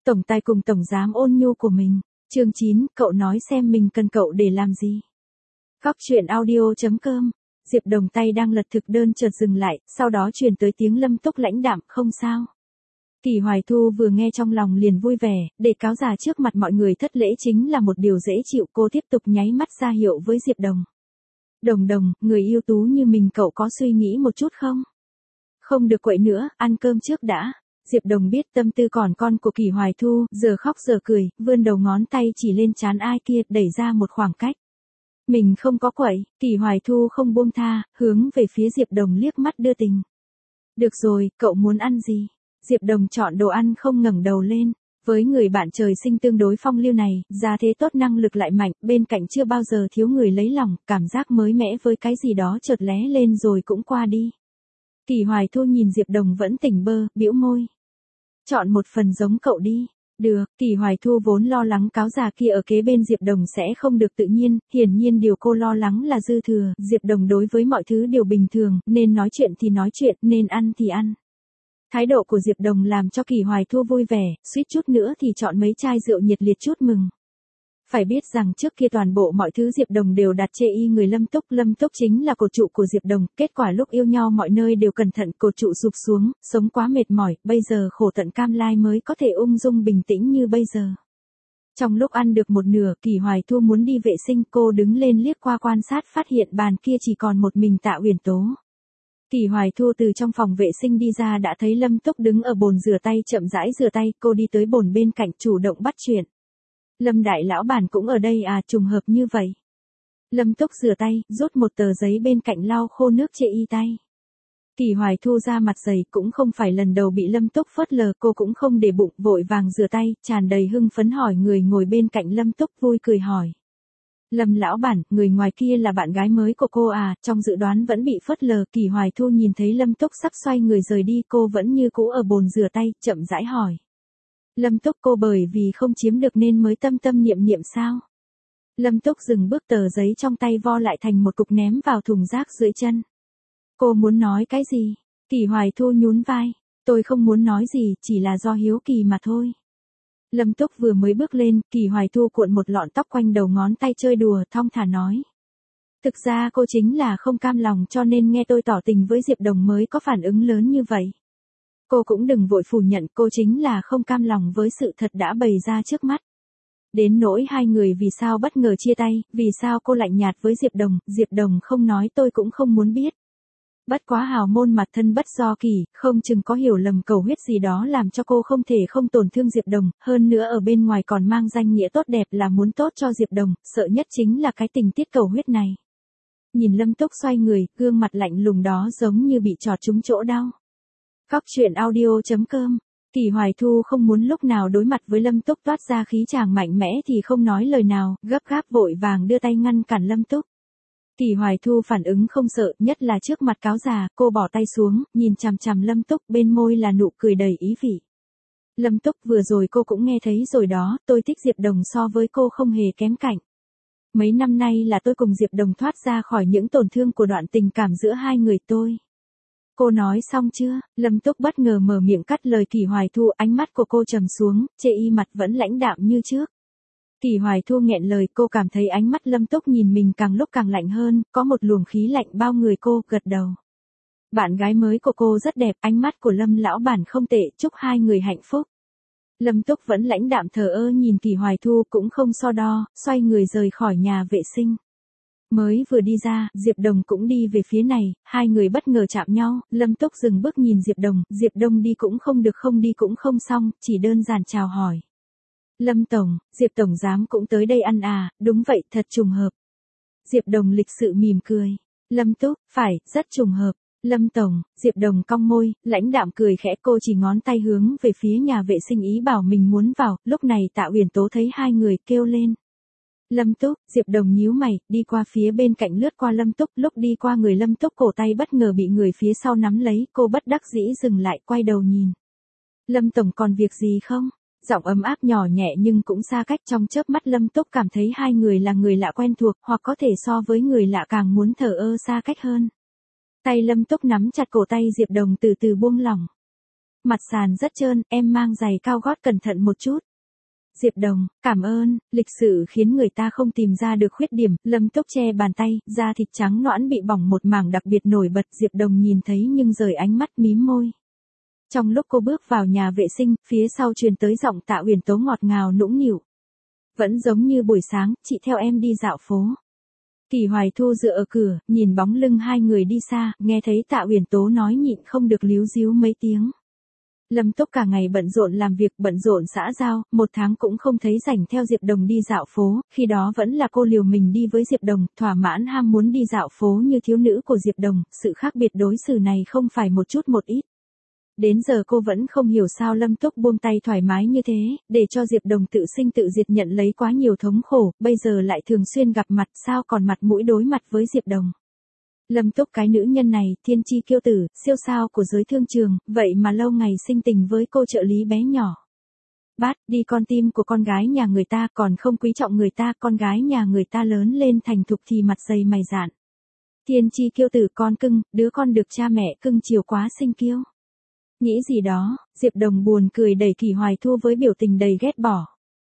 Tổng tài cùng tổng giám ôn nhu của mình. Chương 9, cậu nói xem mình cần cậu để làm gì. Góc truyện audio.com. Diệp Đồng tay đang lật thực đơn chợt dừng lại, sau đó truyền tới tiếng Lâm Túc lãnh đạm, không sao. Kỳ Hoài Thu vừa nghe trong lòng liền vui vẻ, để cáo già trước mặt mọi người thất lễ chính là một điều dễ chịu. Cô tiếp tục nháy mắt ra hiệu với Diệp Đồng. Đồng Đồng, người ưu tú như mình cậu có suy nghĩ một chút không? Không được quậy nữa, ăn cơm trước đã. Diệp Đồng biết tâm tư còn con của Kỳ Hoài Thu, giờ khóc giờ cười, vươn đầu ngón tay chỉ lên trán ai kia, đẩy ra một khoảng cách. Mình không có quậy. Kỳ Hoài Thu không buông tha, hướng về phía Diệp Đồng liếc mắt đưa tình. Được rồi, cậu muốn ăn gì? Diệp Đồng chọn đồ ăn không ngẩng đầu lên. Với người bạn trời sinh tương đối phong lưu này, gia thế tốt năng lực lại mạnh, bên cạnh chưa bao giờ thiếu người lấy lòng, cảm giác mới mẻ với cái gì đó chợt lóe lên rồi cũng qua đi. Kỳ Hoài Thu nhìn Diệp Đồng vẫn tỉnh bơ, bĩu môi. Chọn một phần giống cậu đi. Được. Kỳ Hoài Thu vốn lo lắng cáo già kia ở kế bên Diệp Đồng sẽ không được tự nhiên, hiển nhiên điều cô lo lắng là dư thừa. Diệp Đồng đối với mọi thứ đều bình thường, nên nói chuyện thì nói chuyện, nên ăn thì ăn. Thái độ của Diệp Đồng làm cho Kỳ Hoài Thu vui vẻ, suýt chút nữa thì chọn mấy chai rượu nhiệt liệt chúc mừng. Phải biết rằng trước kia toàn bộ mọi thứ Diệp Đồng đều đặt chê y người Lâm Túc chính là cột trụ của Diệp Đồng, kết quả lúc yêu nhau mọi nơi đều cẩn thận, cột trụ sụp xuống, sống quá mệt mỏi, bây giờ khổ tận cam lai mới có thể ung dung bình tĩnh như bây giờ. Trong lúc ăn được một nửa, Kỳ Hoài Thu muốn đi vệ sinh, cô đứng lên liếc qua quan sát phát hiện bàn kia chỉ còn một mình Tạ Uyển Tố. Kỳ Hoài Thu từ trong phòng vệ sinh đi ra đã thấy Lâm Túc đứng ở bồn rửa tay chậm rãi rửa tay, cô đi tới bồn bên cạnh chủ động bắt chuyện. Lâm đại lão bản cũng ở đây à, trùng hợp như vậy. Lâm Túc rửa tay, rút một tờ giấy bên cạnh lau khô nước chê y tay. Kỳ Hoài Thu ra mặt dày, cũng không phải lần đầu bị Lâm Túc phớt lờ, cô cũng không để bụng, vội vàng rửa tay, tràn đầy hưng phấn hỏi người ngồi bên cạnh Lâm Túc, vui cười hỏi. Lâm lão bản, người ngoài kia là bạn gái mới của cô à, trong dự đoán vẫn bị phớt lờ. Kỳ Hoài Thu nhìn thấy Lâm Túc sắp xoay người rời đi, cô vẫn như cũ ở bồn rửa tay, chậm rãi hỏi. Lâm Túc, cô bởi vì không chiếm được nên mới tâm tâm niệm niệm sao? Lâm Túc dừng bước, tờ giấy trong tay vo lại thành một cục ném vào thùng rác dưới chân. Cô muốn nói cái gì? Kỳ Hoài Thu nhún vai. Tôi không muốn nói gì, chỉ là do hiếu kỳ mà thôi. Lâm Túc vừa mới bước lên, Kỳ Hoài Thu cuộn một lọn tóc quanh đầu ngón tay chơi đùa, thong thả nói. Thực ra cô chính là không cam lòng cho nên nghe tôi tỏ tình với Diệp Đồng mới có phản ứng lớn như vậy. Cô cũng đừng vội phủ nhận, cô chính là không cam lòng với sự thật đã bày ra trước mắt. Đến nỗi hai người vì sao bất ngờ chia tay, vì sao cô lạnh nhạt với Diệp Đồng không nói tôi cũng không muốn biết. Bất quá hào môn mặt thân bất do kỳ, không chừng có hiểu lầm cầu huyết gì đó làm cho cô không thể không tổn thương Diệp Đồng, hơn nữa ở bên ngoài còn mang danh nghĩa tốt đẹp là muốn tốt cho Diệp Đồng, sợ nhất chính là cái tình tiết cầu huyết này. Nhìn Lâm Túc xoay người, gương mặt lạnh lùng đó giống như bị chọt trúng chỗ đau. Góc truyện audio.com. Kỳ Hoài Thu không muốn lúc nào đối mặt với Lâm Túc toát ra khí chàng mạnh mẽ thì không nói lời nào, gấp gáp vội vàng đưa tay ngăn cản Lâm Túc. Kỳ Hoài Thu phản ứng không sợ, nhất là trước mặt cáo già, cô bỏ tay xuống, nhìn chằm chằm Lâm Túc, bên môi là nụ cười đầy ý vị. Lâm Túc, vừa rồi cô cũng nghe thấy rồi đó, tôi thích Diệp Đồng so với cô không hề kém cạnh. Mấy năm nay là tôi cùng Diệp Đồng thoát ra khỏi những tổn thương của đoạn tình cảm giữa hai người tôi. Cô nói xong chưa? Lâm Túc bất ngờ mở miệng cắt lời Kỳ Hoài Thu, ánh mắt của cô trầm xuống, chê y mặt vẫn lãnh đạm như trước. Kỳ Hoài Thu nghẹn lời, cô cảm thấy ánh mắt Lâm Túc nhìn mình càng lúc càng lạnh hơn, có một luồng khí lạnh bao người cô, gật đầu. Bạn gái mới của cô rất đẹp, ánh mắt của Lâm lão bản không tệ, chúc hai người hạnh phúc. Lâm Túc vẫn lãnh đạm thờ ơ nhìn Kỳ Hoài Thu cũng không so đo, xoay người rời khỏi nhà vệ sinh. Mới vừa đi ra, Diệp Đồng cũng đi về phía này, hai người bất ngờ chạm nhau, Lâm Túc dừng bước nhìn Diệp Đông đi cũng không được không đi cũng không xong, chỉ đơn giản chào hỏi. Lâm Tổng, Diệp Tổng giám cũng tới đây ăn à, đúng vậy, thật trùng hợp. Diệp Đồng lịch sự mỉm cười. Lâm Túc, phải, rất trùng hợp. Lâm Tổng, Diệp Đồng cong môi, lãnh đạm cười khẽ, cô chỉ ngón tay hướng về phía nhà vệ sinh ý bảo mình muốn vào, lúc này Tạ Uyển Tố thấy hai người kêu lên. Lâm Túc, Diệp Đồng nhíu mày, đi qua phía bên cạnh lướt qua Lâm Túc, lúc đi qua người Lâm Túc cổ tay bất ngờ bị người phía sau nắm lấy, cô bất đắc dĩ dừng lại, quay đầu nhìn. Lâm Tổng còn việc gì không? Giọng ấm áp nhỏ nhẹ nhưng cũng xa cách, trong chớp mắt Lâm Túc cảm thấy hai người là người lạ quen thuộc, hoặc có thể so với người lạ càng muốn thờ ơ xa cách hơn. Tay Lâm Túc nắm chặt cổ tay Diệp Đồng từ từ buông lỏng. Mặt sàn rất trơn, em mang giày cao gót cẩn thận một chút. Diệp Đồng, cảm ơn, lịch sự khiến người ta không tìm ra được khuyết điểm, Lâm Túc che bàn tay, da thịt trắng nõn bị bỏng một mảng đặc biệt nổi bật, Diệp Đồng nhìn thấy nhưng rời ánh mắt mím môi. Trong lúc cô bước vào nhà vệ sinh, phía sau truyền tới giọng Tạ Uyển Tố ngọt ngào nũng nịu. Vẫn giống như buổi sáng, chị theo em đi dạo phố. Kỳ Hoài Thu dựa ở cửa, nhìn bóng lưng hai người đi xa, nghe thấy Tạ Uyển Tố nói nhịn không được líu díu mấy tiếng. Lâm Túc cả ngày bận rộn làm việc, bận rộn xã giao, một tháng cũng không thấy rảnh theo Diệp Đồng đi dạo phố, khi đó vẫn là cô liều mình đi với Diệp Đồng, thỏa mãn ham muốn đi dạo phố như thiếu nữ của Diệp Đồng, sự khác biệt đối xử này không phải một chút một ít. Đến giờ cô vẫn không hiểu sao Lâm Túc buông tay thoải mái như thế, để cho Diệp Đồng tự sinh tự diệt nhận lấy quá nhiều thống khổ, bây giờ lại thường xuyên gặp mặt sao còn mặt mũi đối mặt với Diệp Đồng. Lâm Túc cái nữ nhân này, thiên chi kiêu tử, siêu sao của giới thương trường, vậy mà lâu ngày sinh tình với cô trợ lý bé nhỏ. Bát, đi con tim của con gái nhà người ta còn không quý trọng người ta, con gái nhà người ta lớn lên thành thục thì mặt dày mày dạn. Thiên chi kiêu tử con cưng, đứa con được cha mẹ cưng chiều quá sinh kiêu. Nghĩ gì đó, Diệp Đồng buồn cười đẩy Kỳ Hoài Thu với biểu tình đầy ghét bỏ.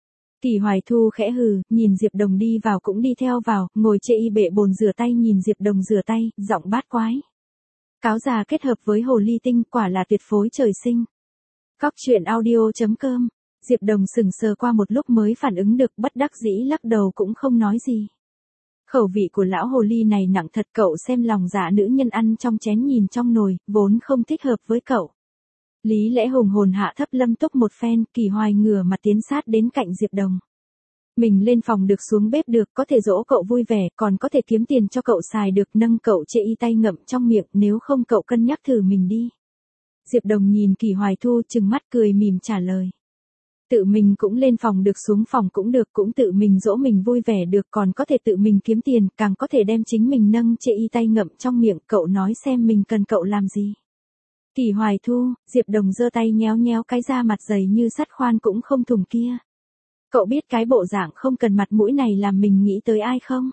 Kỳ Hoài Thu khẽ hừ, nhìn Diệp Đồng đi vào cũng đi theo vào, ngồi chê y bệ bồn rửa tay nhìn Diệp Đồng rửa tay, giọng bát quái. Cáo già kết hợp với hồ ly tinh quả là tuyệt phối trời sinh. Cóc truyện audio.com, Diệp Đồng sững sờ qua một lúc mới phản ứng được, bất đắc dĩ lắc đầu cũng không nói gì. Khẩu vị của lão hồ ly này nặng thật, cậu xem lòng dạ nữ nhân ăn trong chén nhìn trong nồi, vốn không thích hợp với cậu. Lý Lẽ hùng hồn hạ thấp Lâm Túc một phen, Kỳ Hoài ngửa mặt tiến sát đến cạnh Diệp Đồng. Mình lên phòng được, xuống bếp được, có thể dỗ cậu vui vẻ, còn có thể kiếm tiền cho cậu xài được, nâng cậu chê y tay ngậm trong miệng, nếu không cậu cân nhắc thử mình đi. Diệp Đồng nhìn Kỳ Hoài Thu trừng mắt cười mỉm trả lời. Tự mình cũng lên phòng được, xuống phòng cũng được, cũng tự mình dỗ mình vui vẻ được, còn có thể tự mình kiếm tiền, càng có thể đem chính mình nâng chê y tay ngậm trong miệng, cậu nói xem mình cần cậu làm gì. Kỳ Hoài Thu, Diệp Đồng giơ tay nhéo nhéo cái da mặt dày như sắt khoan cũng không thùng kia. Cậu biết cái bộ dạng không cần mặt mũi này làm mình nghĩ tới ai không?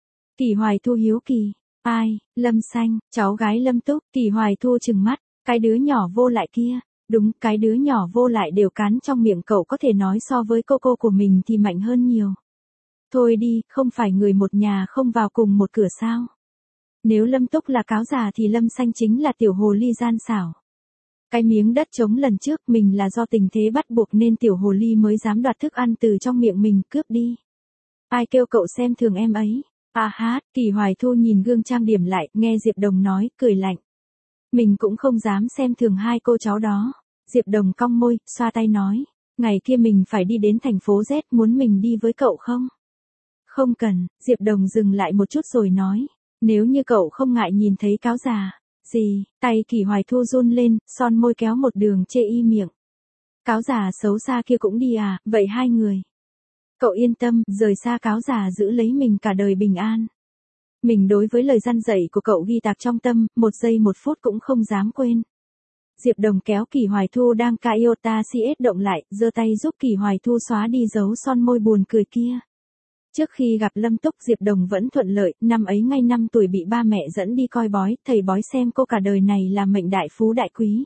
Kỳ Hoài Thu hiếu kỳ. Ai? Lâm Xanh, cháu gái Lâm Túc. Kỳ Hoài Thu trừng mắt, cái đứa nhỏ vô lại kia. Đúng, cái đứa nhỏ vô lại đều cắn trong miệng cậu, có thể nói so với cô của mình thì mạnh hơn nhiều. Thôi đi, không phải người một nhà không vào cùng một cửa sao? Nếu Lâm Túc là cáo già thì Lâm Xanh chính là tiểu hồ ly gian xảo. Cái miếng đất trống lần trước mình là do tình thế bắt buộc nên tiểu hồ ly mới dám đoạt thức ăn từ trong miệng mình, cướp đi. Ai kêu cậu xem thường em ấy? À hát, Kỳ Hoài Thu nhìn gương trang điểm lại, nghe Diệp Đồng nói, cười lạnh. Mình cũng không dám xem thường hai cô cháu đó. Diệp Đồng cong môi, xoa tay nói. Ngày kia mình phải đi đến thành phố Z, muốn mình đi với cậu không? Không cần, Diệp Đồng dừng lại một chút rồi nói. Nếu như cậu không ngại nhìn thấy cáo già. Gì? Tay Kỳ Hoài Thu run lên, son môi kéo một đường chê y miệng. Cáo già xấu xa kia cũng đi à, vậy hai người. Cậu yên tâm, rời xa cáo già giữ lấy mình cả đời bình an. Mình đối với lời răn dạy của cậu ghi tạc trong tâm, một giây một phút cũng không dám quên. Diệp Đồng kéo Kỳ Hoài Thu đang cãi iota CS động lại, giơ tay giúp Kỳ Hoài Thu xóa đi dấu son môi buồn cười kia. Trước khi gặp Lâm Túc, Diệp Đồng vẫn thuận lợi, năm ấy ngay 5 tuổi bị ba mẹ dẫn đi coi bói, thầy bói xem cô cả đời này là mệnh đại phú đại quý.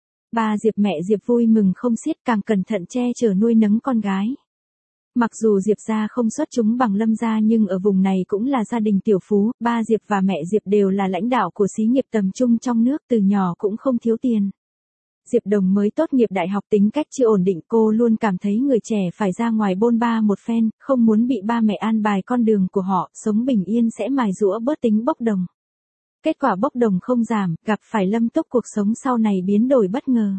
Ba Diệp mẹ Diệp vui mừng không xiết, càng cẩn thận che chở nuôi nấng con gái. Mặc dù Diệp gia không xuất chúng bằng Lâm gia nhưng ở vùng này cũng là gia đình tiểu phú, ba Diệp và mẹ Diệp đều là lãnh đạo của xí nghiệp tầm trung trong nước, từ nhỏ cũng không thiếu tiền. Diệp Đồng mới tốt nghiệp đại học, tính cách chưa ổn định, cô luôn cảm thấy người trẻ phải ra ngoài bôn ba một phen, không muốn bị ba mẹ an bài con đường của họ, sống bình yên sẽ mài giũa bớt tính bốc đồng. Kết quả bốc đồng không giảm, gặp phải Lâm Túc cuộc sống sau này biến đổi bất ngờ.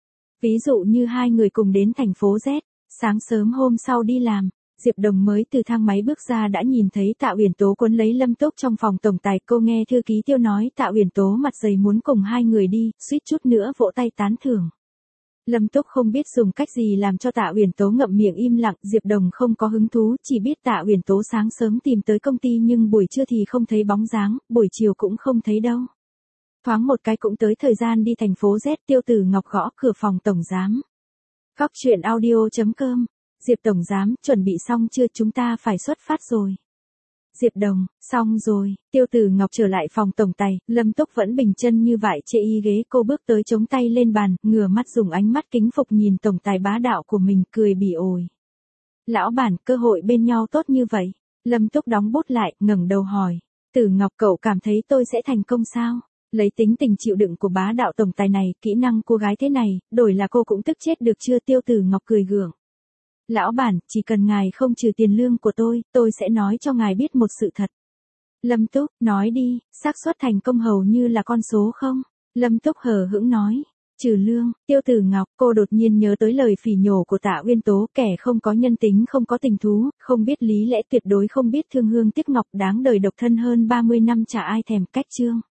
Ví dụ như hai người cùng đến thành phố Z, sáng sớm hôm sau đi làm, Diệp Đồng mới từ thang máy bước ra đã nhìn thấy Tạ Uyển Tố quấn lấy Lâm Túc trong phòng tổng tài, cô nghe thư ký Tiêu nói Tạ Uyển Tố mặt dày muốn cùng hai người đi, suýt chút nữa vỗ tay tán thưởng. Lâm Túc không biết dùng cách gì làm cho Tạ Uyển Tố ngậm miệng im lặng, Diệp Đồng không có hứng thú, chỉ biết Tạ Uyển Tố sáng sớm tìm tới công ty nhưng buổi trưa thì không thấy bóng dáng, buổi chiều cũng không thấy đâu. Thoáng một cái cũng tới thời gian đi thành phố Z, Tiêu Tử Ngọc gõ cửa phòng tổng giám. Cóc truyện audio.com, Diệp tổng giám, chuẩn bị xong chưa, chúng ta phải xuất phát rồi. Diệp Đồng, xong rồi, Tiêu Tử Ngọc trở lại phòng tổng tài, Lâm Túc vẫn bình chân như vậy chê y ghế, cô bước tới chống tay lên bàn, ngửa mắt dùng ánh mắt kính phục nhìn tổng tài bá đạo của mình, cười bỉ ổi. Lão bản, cơ hội bên nhau tốt như vậy. Lâm Túc đóng bút lại, ngẩng đầu hỏi. Tử Ngọc, cậu cảm thấy tôi sẽ thành công sao? Lấy tính tình chịu đựng của bá đạo tổng tài này, kỹ năng cô gái thế này, đổi là cô cũng tức chết được chưa? Tiêu Tử Ngọc cười gượng. Lão bản, chỉ cần ngài không trừ tiền lương của tôi sẽ nói cho ngài biết một sự thật. Lâm Túc, nói đi, xác suất thành công hầu như là con số không? Lâm Túc hờ hững nói. Trừ lương, Tiêu Tử Ngọc, cô đột nhiên nhớ tới lời phỉ nhổ của Tạ Uyên Tố, kẻ không có nhân tính, không có tình thú, không biết lý lẽ, tuyệt đối không biết thương hương tiếc ngọc, đáng đời độc thân hơn 30 năm chả ai thèm. Cách chương